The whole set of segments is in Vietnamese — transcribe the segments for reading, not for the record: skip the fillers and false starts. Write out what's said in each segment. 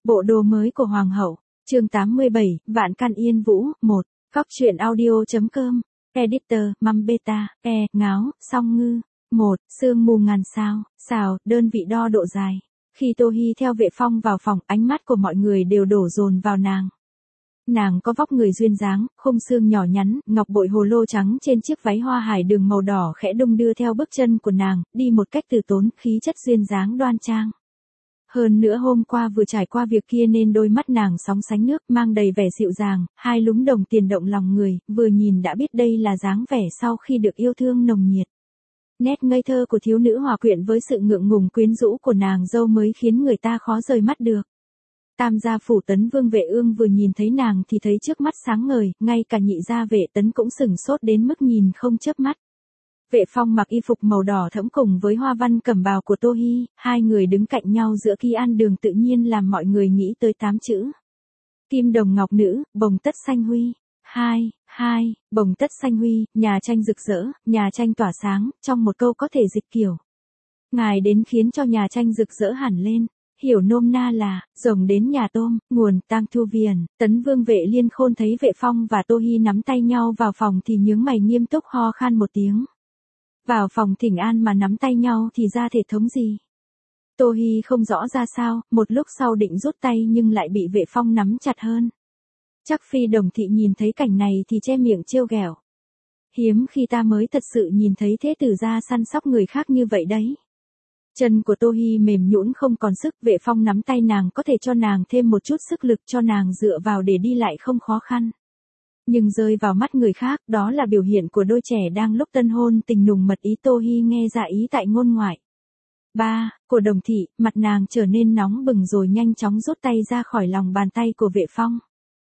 Bộ đồ mới của Hoàng hậu, chương 87, Vạn Can Yên Vũ, 1, Cóc truyện audio.com, Editor, Măm Beta, Ngáo, Song Ngư, 1, Sương mù ngàn sao, xào, đơn vị đo độ dài. Khi Tô Hi theo Vệ Phong vào phòng, ánh mắt của mọi người đều đổ dồn vào nàng. Nàng có vóc người duyên dáng, khung xương nhỏ nhắn, ngọc bội hồ lô trắng trên chiếc váy hoa hải đường màu đỏ khẽ đung đưa theo bước chân của nàng, đi một cách từ tốn, khí chất duyên dáng đoan trang. Hơn nữa hôm qua vừa trải qua việc kia nên đôi mắt nàng sóng sánh nước, mang đầy vẻ dịu dàng, hai lúm đồng tiền động lòng người, vừa nhìn đã biết đây là dáng vẻ sau khi được yêu thương nồng nhiệt. Nét ngây thơ của thiếu nữ hòa quyện với sự ngượng ngùng quyến rũ của nàng dâu mới khiến người ta khó rời mắt được. Tam gia phủ Tấn Vương Vệ Ương vừa nhìn thấy nàng thì thấy trước mắt sáng ngời, ngay cả nhị gia Vệ Tấn cũng sửng sốt đến mức nhìn không chớp mắt. Vệ Phong mặc y phục màu đỏ thẫm cùng với hoa văn cẩm bào của Tô Hi, hai người đứng cạnh nhau giữa kỳ an đường tự nhiên làm mọi người nghĩ tới 8 chữ. Kim đồng ngọc nữ, bồng tất xanh huy. Bồng tất xanh huy, nhà tranh rực rỡ, nhà tranh tỏa sáng, trong một câu có thể dịch kiểu. Ngài đến khiến cho nhà tranh rực rỡ hẳn lên. Hiểu nôm na là, rồng đến nhà tôm, nguồn, tang thu viền. Tấn Vương Vệ Liên Khôn thấy Vệ Phong và Tô Hi nắm tay nhau vào phòng thì nhướng mày nghiêm túc ho khan một tiếng. Vào phòng thỉnh an mà nắm tay nhau thì ra thể thống gì? Tô Hi không rõ ra sao, một lúc sau định rút tay nhưng lại bị Vệ Phong nắm chặt hơn. Chắc Phi Đồng Thị nhìn thấy cảnh này thì che miệng trêu ghẹo. Hiếm khi ta mới thật sự nhìn thấy thế tử gia săn sóc người khác như vậy đấy. Chân của Tô Hi mềm nhũn không còn sức, Vệ Phong nắm tay nàng có thể cho nàng thêm một chút sức lực cho nàng dựa vào để đi lại không khó khăn. Nhưng rơi vào mắt người khác, đó là biểu hiện của đôi trẻ đang lúc tân hôn tình nùng mật ý. Tô Hi nghe ra ý tại ngôn ngoại. Của Đồng Thị, mặt nàng trở nên nóng bừng rồi nhanh chóng rút tay ra khỏi lòng bàn tay của Vệ Phong.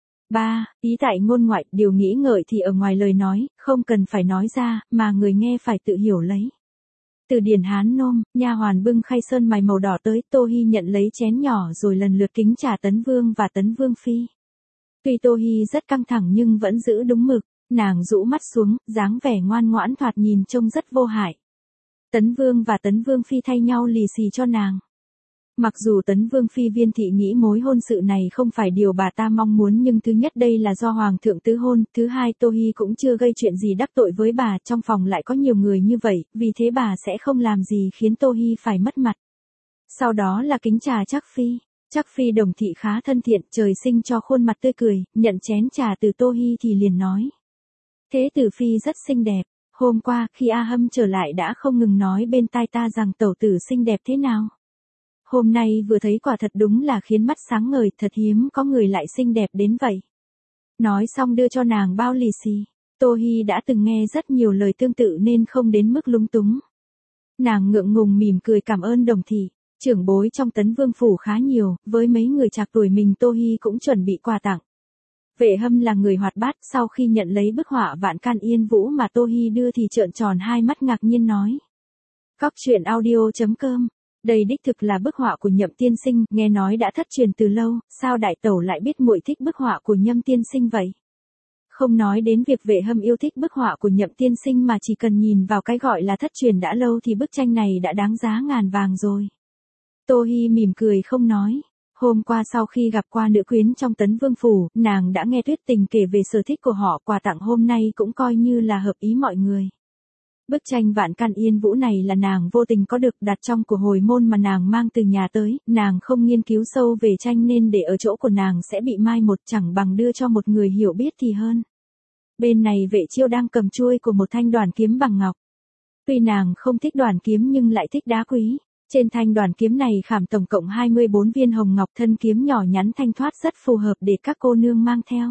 Ý tại ngôn ngoại, điều nghĩ ngợi thì ở ngoài lời nói, không cần phải nói ra, mà người nghe phải tự hiểu lấy. Từ điển Hán Nôm, nha hoàn bưng khay sơn mài màu đỏ tới, Tô Hi nhận lấy chén nhỏ rồi lần lượt kính trà Tấn Vương và Tấn Vương Phi. Tuy Tô Hi rất căng thẳng nhưng vẫn giữ đúng mực, nàng rũ mắt xuống, dáng vẻ ngoan ngoãn thoạt nhìn trông rất vô hại. Tấn Vương và Tấn Vương Phi thay nhau lì xì cho nàng. Mặc dù Tấn Vương Phi Viên Thị nghĩ mối hôn sự này không phải điều bà ta mong muốn nhưng thứ nhất đây là do Hoàng thượng tứ hôn, thứ hai Tô Hi cũng chưa gây chuyện gì đắc tội với bà, trong phòng lại có nhiều người như vậy, vì thế bà sẽ không làm gì khiến Tô Hi phải mất mặt. Sau đó là kính trà Trác Phi. Trác Phi Đồng Thị khá thân thiện, trời sinh cho khuôn mặt tươi cười, nhận chén trà từ Tô Hi thì liền nói. Thế tử Phi rất xinh đẹp, hôm qua khi A Hâm trở lại đã không ngừng nói bên tai ta rằng tẩu tử xinh đẹp thế nào. Hôm nay vừa thấy quả thật đúng là khiến mắt sáng ngời, thật hiếm có người lại xinh đẹp đến vậy. Nói xong đưa cho nàng bao lì xì. Tô Hi đã từng nghe rất nhiều lời tương tự nên không đến mức lúng túng. Nàng ngượng ngùng mỉm cười cảm ơn Đồng Thị. Trưởng bối trong Tấn Vương phủ khá nhiều, với mấy người trạc tuổi mình Tô Hi cũng chuẩn bị quà tặng. Vệ Hâm là người hoạt bát, sau khi nhận lấy bức họa Vạn Can Yên Vũ mà Tô Hi đưa thì trợn tròn hai mắt ngạc nhiên nói. Cóc truyện audio.com, đây đích thực là bức họa của Nhậm tiên sinh, nghe nói đã thất truyền từ lâu, sao đại tẩu lại biết muội thích bức họa của Nhậm tiên sinh vậy? Không nói đến việc Vệ Hâm yêu thích bức họa của Nhậm tiên sinh mà chỉ cần nhìn vào cái gọi là thất truyền đã lâu thì bức tranh này đã đáng giá ngàn vàng rồi. Tô Hi mỉm cười không nói. Hôm qua sau khi gặp qua nữ quyến trong Tấn Vương phủ, nàng đã nghe Tuyết Tình kể về sở thích của họ, quà tặng hôm nay cũng coi như là hợp ý mọi người. Bức tranh Vạn Can Yên Vũ này là nàng vô tình có được đặt trong của hồi môn mà nàng mang từ nhà tới, nàng không nghiên cứu sâu về tranh nên để ở chỗ của nàng sẽ bị mai một, chẳng bằng đưa cho một người hiểu biết thì hơn. Bên này Vệ Chiêu đang cầm chuôi của một thanh đoàn kiếm bằng ngọc. Tuy nàng không thích đoàn kiếm nhưng lại thích đá quý. Trên thanh đoàn kiếm này khảm tổng cộng 24 viên hồng ngọc, thân kiếm nhỏ nhắn thanh thoát rất phù hợp để các cô nương mang theo.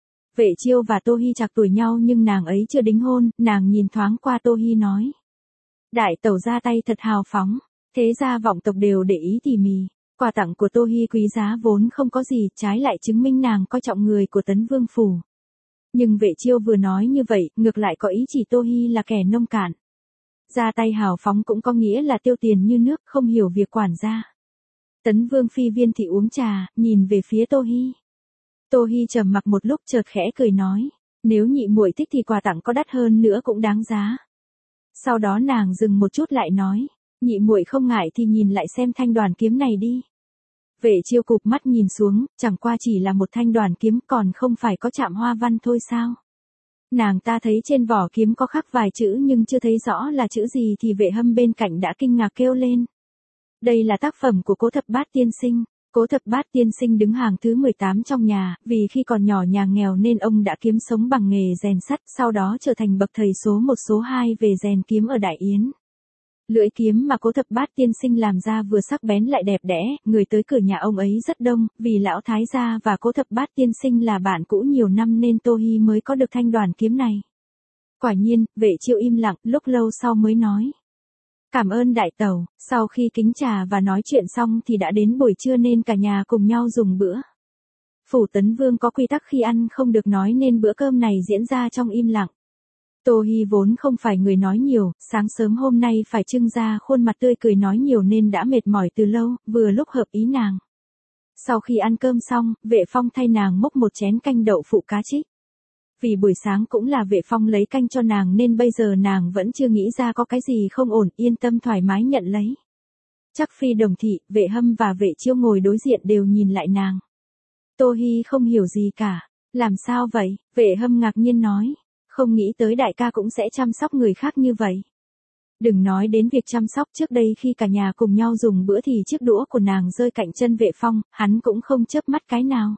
Vệ Chiêu và Tô Hi trạc tuổi nhau nhưng nàng ấy chưa đính hôn, nàng nhìn thoáng qua Tô Hi nói. Đại tẩu ra tay thật hào phóng, thế gia vọng tộc đều để ý tỉ mỉ. Quà tặng của Tô Hi quý giá vốn không có gì, trái lại chứng minh nàng coi trọng người của Tấn Vương phủ. Nhưng Vệ Chiêu vừa nói như vậy, ngược lại có ý chỉ Tô Hi là kẻ nông cạn. Ra tay hào phóng cũng có nghĩa là tiêu tiền như nước, không hiểu việc quản gia. Tấn Vương Phi Viên Thị uống trà, nhìn về phía Tô Hi. Tô Hi trầm mặc một lúc chợt khẽ cười nói, nếu nhị muội thích thì quà tặng có đắt hơn nữa cũng đáng giá. Sau đó nàng dừng một chút lại nói, nhị muội không ngại thì nhìn lại xem thanh đoàn kiếm này đi. Vệ Chiêu cụp mắt nhìn xuống, chẳng qua chỉ là một thanh đoàn kiếm còn không phải có chạm hoa văn thôi sao. Nàng ta thấy trên vỏ kiếm có khắc vài chữ nhưng chưa thấy rõ là chữ gì thì Vệ Hâm bên cạnh đã kinh ngạc kêu lên. Đây là tác phẩm của Cố Thập Bát tiên sinh. Cố Thập Bát tiên sinh đứng hàng thứ 18 trong nhà, vì khi còn nhỏ nhà nghèo nên ông đã kiếm sống bằng nghề rèn sắt, sau đó trở thành bậc thầy số 1 số 2 về rèn kiếm ở Đại Yến. Lưỡi kiếm mà Cố Thập Bát tiên sinh làm ra vừa sắc bén lại đẹp đẽ, người tới cửa nhà ông ấy rất đông, vì lão thái gia và Cố Thập Bát tiên sinh là bạn cũ nhiều năm nên Tô Hi mới có được thanh đoàn kiếm này. Quả nhiên, Vệ Chiêu im lặng, lúc lâu sau mới nói. Cảm ơn đại tẩu. Sau khi kính trà và nói chuyện xong thì đã đến buổi trưa nên cả nhà cùng nhau dùng bữa. Phủ Tấn Vương có quy tắc khi ăn không được nói nên bữa cơm này diễn ra trong im lặng. Tô Hi vốn không phải người nói nhiều, sáng sớm hôm nay phải trưng ra khuôn mặt tươi cười nói nhiều nên đã mệt mỏi từ lâu, vừa lúc hợp ý nàng. Sau khi ăn cơm xong, Vệ Phong thay nàng múc một chén canh đậu phụ cá trích. Vì buổi sáng cũng là Vệ Phong lấy canh cho nàng nên bây giờ nàng vẫn chưa nghĩ ra có cái gì không ổn, yên tâm thoải mái nhận lấy. Chắc Phi Đồng Thị, Vệ Hâm và Vệ Chiêu ngồi đối diện đều nhìn lại nàng. Tô Hi không hiểu gì cả. Làm sao vậy? Vệ Hâm ngạc nhiên nói. Không nghĩ tới đại ca cũng sẽ chăm sóc người khác như vậy. Đừng nói đến việc chăm sóc, trước đây khi cả nhà cùng nhau dùng bữa thì chiếc đũa của nàng rơi cạnh chân Vệ Phong, hắn cũng không chớp mắt cái nào.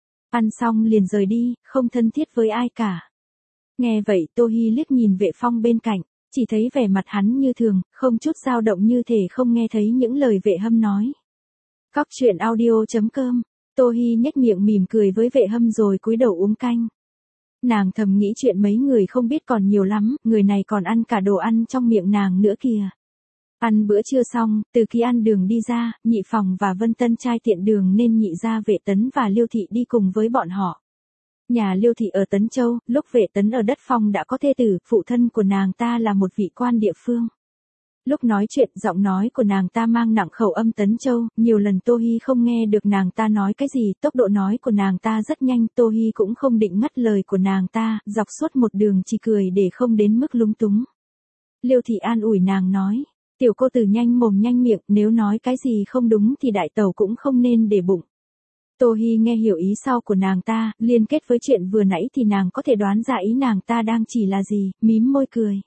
Ăn xong liền rời đi, không thân thiết với ai cả. Nghe vậy Tô Hi liếc nhìn Vệ Phong bên cạnh, chỉ thấy vẻ mặt hắn như thường, không chút dao động như thể không nghe thấy những lời Vệ Hâm nói. Cóc truyện audio.com. Tô Hi nhếch miệng mỉm cười với Vệ Hâm rồi cúi đầu uống canh. Nàng thầm nghĩ chuyện mấy người không biết còn nhiều lắm, người này còn ăn cả đồ ăn trong miệng nàng nữa kìa. Ăn bữa trưa xong, từ khi ăn đường đi ra, Nhị Phòng và Vân Tân Trai tiện đường nên Nhị gia Vệ Tấn và Liêu Thị đi cùng với bọn họ. Nhà Liêu Thị ở Tấn Châu, lúc Vệ Tấn ở Đất Phong đã có thê tử, phụ thân của nàng ta là một vị quan địa phương. Lúc nói chuyện, giọng nói của nàng ta mang nặng khẩu âm Tấn Châu, nhiều lần Tô Hi không nghe được nàng ta nói cái gì, tốc độ nói của nàng ta rất nhanh, Tô Hi cũng không định ngắt lời của nàng ta, dọc suốt một đường chỉ cười để không đến mức lúng túng. Liêu Thị an ủi nàng nói, tiểu cô tử nhanh mồm nhanh miệng, nếu nói cái gì không đúng thì đại tẩu cũng không nên để bụng. Tô Hi nghe hiểu ý sau của nàng ta, liên kết với chuyện vừa nãy thì nàng có thể đoán ra ý nàng ta đang chỉ là gì, mím môi cười.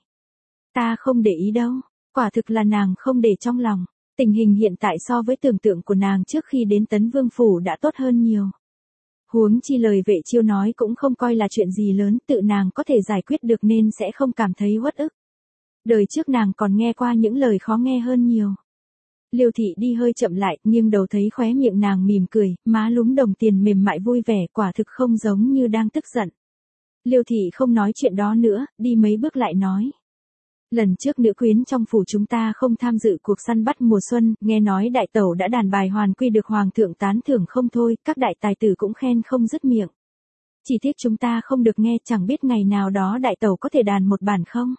Ta không để ý đâu. Quả thực là nàng không để trong lòng. Tình hình hiện tại so với tưởng tượng của nàng trước khi đến Tấn Vương Phủ đã tốt hơn nhiều. Huống chi lời Vệ Chiêu nói cũng không coi là chuyện gì lớn, tự nàng có thể giải quyết được nên sẽ không cảm thấy uất ức. Đời trước nàng còn nghe qua những lời khó nghe hơn nhiều. Liêu Thị đi hơi chậm lại, nghiêng đầu thấy khóe miệng nàng mỉm cười, má lúm đồng tiền mềm mại vui vẻ, quả thực không giống như đang tức giận. Liêu Thị không nói chuyện đó nữa, đi mấy bước lại nói. Lần trước nữ quyến trong phủ chúng ta không tham dự cuộc săn bắt mùa xuân, nghe nói đại tẩu đã đàn bài hoàn quy được hoàng thượng tán thưởng không thôi, các đại tài tử cũng khen không dứt miệng. Chỉ tiếc chúng ta không được nghe, chẳng biết ngày nào đó đại tẩu có thể đàn một bản không?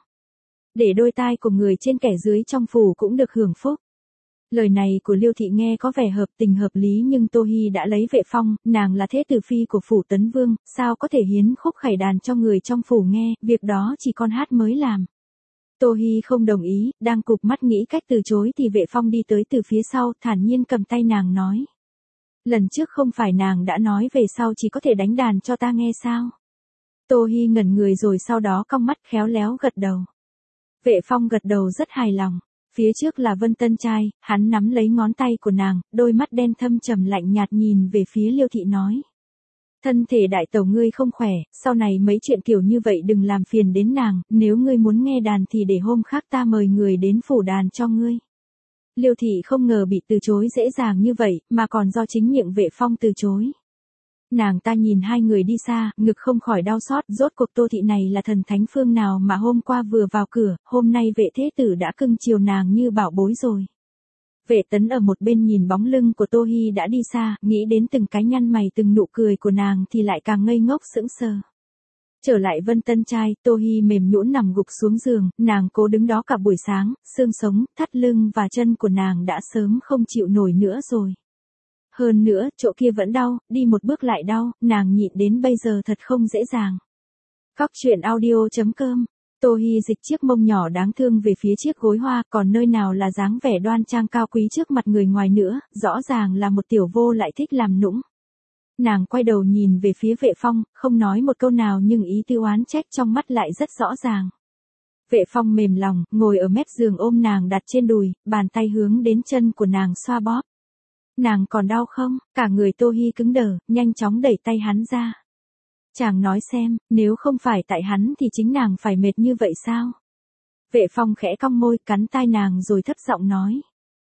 Để đôi tai của người trên kẻ dưới trong phủ cũng được hưởng phúc. Lời này của Liêu Thị nghe có vẻ hợp tình hợp lý nhưng Tô Hi đã lấy Vệ Phong, nàng là thế tử phi của phủ Tấn Vương, sao có thể hiến khúc khải đàn cho người trong phủ nghe, việc đó chỉ con hát mới làm. Tô Hi không đồng ý, đang cụp mắt nghĩ cách từ chối thì Vệ Phong đi tới từ phía sau, thản nhiên cầm tay nàng nói. Lần trước không phải nàng đã nói về sau chỉ có thể đánh đàn cho ta nghe sao? Tô Hi ngẩn người rồi sau đó cong mắt khéo léo gật đầu. Vệ Phong gật đầu rất hài lòng. Phía trước là Vân Tân Trai, hắn nắm lấy ngón tay của nàng, đôi mắt đen thâm trầm lạnh nhạt nhìn về phía Liêu Thị nói. Thân thể đại tẩu ngươi không khỏe, sau này mấy chuyện kiểu như vậy đừng làm phiền đến nàng, nếu ngươi muốn nghe đàn thì để hôm khác ta mời người đến phủ đàn cho ngươi. Liêu Thị không ngờ bị từ chối dễ dàng như vậy, mà còn do chính miệng Vệ Phong từ chối. Nàng ta nhìn hai người đi xa, ngực không khỏi đau xót, rốt cuộc Tô Thị này là thần thánh phương nào mà hôm qua vừa vào cửa, hôm nay Vệ thế tử đã cưng chiều nàng như bảo bối rồi. Vệ Tấn ở một bên nhìn bóng lưng của Tô Hi đã đi xa, nghĩ đến từng cái nhăn mày từng nụ cười của nàng thì lại càng ngây ngốc sững sờ. Trở lại Vân Tân Trai, Tô Hi mềm nhũn nằm gục xuống giường, nàng cố đứng đó cả buổi sáng, xương sống, thắt lưng và chân của nàng đã sớm không chịu nổi nữa rồi. Hơn nữa, chỗ kia vẫn đau, đi một bước lại đau, nàng nhịn đến bây giờ thật không dễ dàng. Cóc truyện audio.com Tô Hi dịch chiếc mông nhỏ đáng thương về phía chiếc gối hoa, còn nơi nào là dáng vẻ đoan trang cao quý trước mặt người ngoài nữa, rõ ràng là một tiểu vô lại thích làm nũng. Nàng quay đầu nhìn về phía Vệ Phong, không nói một câu nào nhưng ý tư oán trách trong mắt lại rất rõ ràng. Vệ Phong mềm lòng, ngồi ở mép giường ôm nàng đặt trên đùi, bàn tay hướng đến chân của nàng xoa bóp. Nàng còn đau không? Cả người Tô Hi cứng đờ, nhanh chóng đẩy tay hắn ra. Chàng nói xem, nếu không phải tại hắn thì chính nàng phải mệt như vậy sao? Vệ Phong khẽ cong môi, cắn tai nàng rồi thấp giọng nói.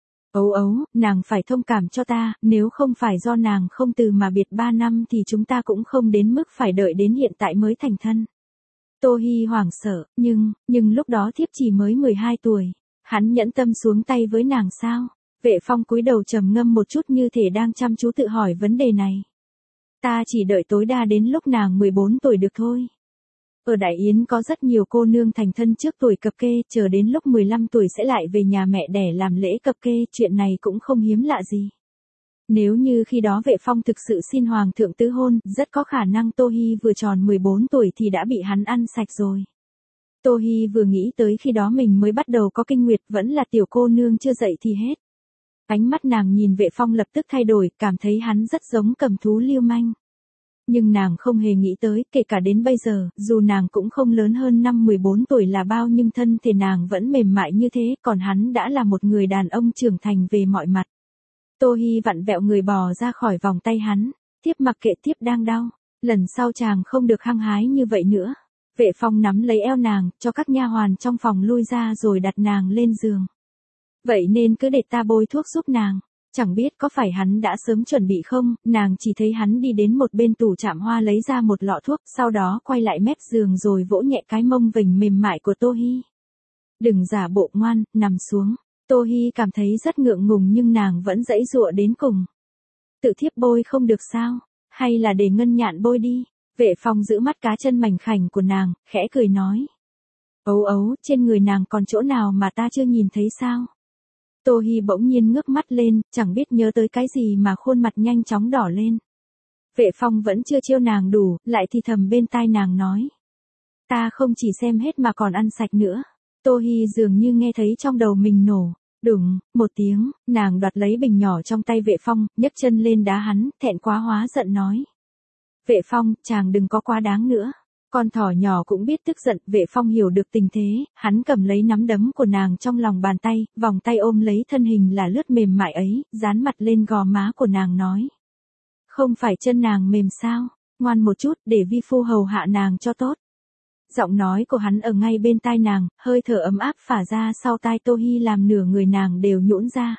Ấu ấu, nàng phải thông cảm cho ta, nếu không phải do nàng không từ mà biệt 3 năm thì chúng ta cũng không đến mức phải đợi đến hiện tại mới thành thân. Tô Hi hoảng sợ, nhưng lúc đó thiếp chỉ mới 12 tuổi. Hắn nhẫn tâm xuống tay với nàng sao? Vệ Phong cúi đầu trầm ngâm một chút như thể đang chăm chú tự hỏi vấn đề này. Ta chỉ đợi tối đa đến lúc nàng 14 tuổi được thôi. Ở Đại Yến có rất nhiều cô nương thành thân trước tuổi cập kê, chờ đến lúc 15 tuổi sẽ lại về nhà mẹ đẻ làm lễ cập kê, chuyện này cũng không hiếm lạ gì. Nếu như khi đó Vệ Phong thực sự xin Hoàng thượng tứ hôn, rất có khả năng Tô Hi vừa tròn 14 tuổi thì đã bị hắn ăn sạch rồi. Tô Hi vừa nghĩ tới khi đó mình mới bắt đầu có kinh nguyệt, vẫn là tiểu cô nương chưa dậy thì hết. Ánh mắt nàng nhìn Vệ Phong lập tức thay đổi, cảm thấy hắn rất giống cầm thú lưu manh. Nhưng nàng không hề nghĩ tới, kể cả đến bây giờ, dù nàng cũng không lớn hơn năm 14 tuổi là bao nhưng thân thể nàng vẫn mềm mại như thế, còn hắn đã là một người đàn ông trưởng thành về mọi mặt. Tô Hi vặn vẹo người bò ra khỏi vòng tay hắn, thiếp mặc kệ, thiếp đang đau, lần sau chàng không được hăng hái như vậy nữa. Vệ Phong nắm lấy eo nàng, cho các nha hoàn trong phòng lui ra rồi đặt nàng lên giường. Vậy nên cứ để ta bôi thuốc giúp nàng. Chẳng biết có phải hắn đã sớm chuẩn bị không, nàng chỉ thấy hắn đi đến một bên tủ chạm hoa lấy ra một lọ thuốc, sau đó quay lại mép giường rồi vỗ nhẹ cái mông vểnh mềm mại của Tô Hi. Đừng giả bộ ngoan, nằm xuống. Tô Hi cảm thấy rất ngượng ngùng nhưng nàng vẫn giãy giụa đến cùng. Tự thiếp bôi không được sao? Hay là để Ngân Nhạn bôi đi? Vệ Phong giữ mắt cá chân mảnh khảnh của nàng, khẽ cười nói. Ấu ấu, trên người nàng còn chỗ nào mà ta chưa nhìn thấy sao? Tô Hi bỗng nhiên ngước mắt lên, chẳng biết nhớ tới cái gì mà khuôn mặt nhanh chóng đỏ lên. Vệ Phong vẫn chưa trêu nàng đủ, lại thì thầm bên tai nàng nói. Ta không chỉ xem hết mà còn ăn sạch nữa. Tô Hi dường như nghe thấy trong đầu mình nổ. Đùng, một tiếng, nàng đoạt lấy bình nhỏ trong tay Vệ Phong, nhấc chân lên đá hắn, thẹn quá hóa giận nói. Vệ Phong, chàng đừng có quá đáng nữa. Con thỏ nhỏ cũng biết tức giận, Vệ Phong hiểu được tình thế, hắn cầm lấy nắm đấm của nàng trong lòng bàn tay, vòng tay ôm lấy thân hình là lướt mềm mại ấy, dán mặt lên gò má của nàng nói. Không phải chân nàng mềm sao, ngoan một chút để vi phu hầu hạ nàng cho tốt. Giọng nói của hắn ở ngay bên tai nàng, hơi thở ấm áp phả ra sau tai Tô Hi làm nửa người nàng đều nhũn ra.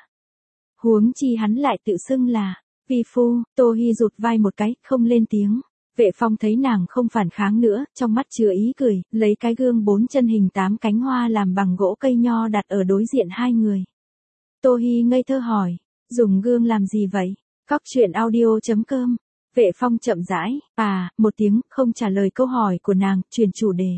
Huống chi hắn lại tự xưng là, vi phu, Tô Hi rụt vai một cái, không lên tiếng. Vệ Phong thấy nàng không phản kháng nữa, trong mắt chứa ý cười, lấy cái gương 4 chân hình 8 cánh hoa làm bằng gỗ cây nho đặt ở đối diện hai người. Tô Hi ngây thơ hỏi, dùng gương làm gì vậy? Cóc truyện audio.com. Vệ Phong chậm rãi, một tiếng, không trả lời câu hỏi của nàng, chuyển chủ đề.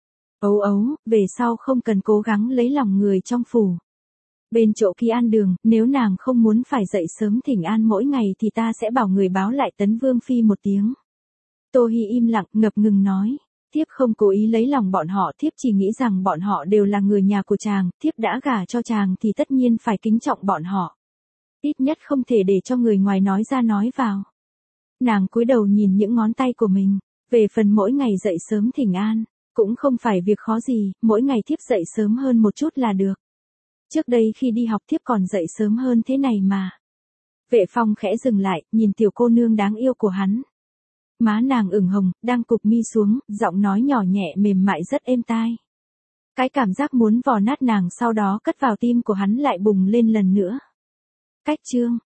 Ấu ấu, về sau không cần cố gắng lấy lòng người trong phủ. Bên chỗ Kỳ An Đường, nếu nàng không muốn phải dậy sớm thỉnh an mỗi ngày thì ta sẽ bảo người báo lại Tấn Vương Phi một tiếng. Tô Hi im lặng, ngập ngừng nói. Thiếp không cố ý lấy lòng bọn họ, thiếp chỉ nghĩ rằng bọn họ đều là người nhà của chàng, thiếp đã gả cho chàng thì tất nhiên phải kính trọng bọn họ. Ít nhất không thể để cho người ngoài nói ra nói vào. Nàng cúi đầu nhìn những ngón tay của mình, về phần mỗi ngày dậy sớm thỉnh an, cũng không phải việc khó gì, mỗi ngày thiếp dậy sớm hơn một chút là được. Trước đây khi đi học thiếp còn dậy sớm hơn thế này mà. Vệ Phong khẽ dừng lại, nhìn tiểu cô nương đáng yêu của hắn. Má nàng ửng hồng, đang cụp mi xuống, giọng nói nhỏ nhẹ mềm mại rất êm tai. Cái cảm giác muốn vò nát nàng sau đó cất vào tim của hắn lại bùng lên lần nữa. Cách chương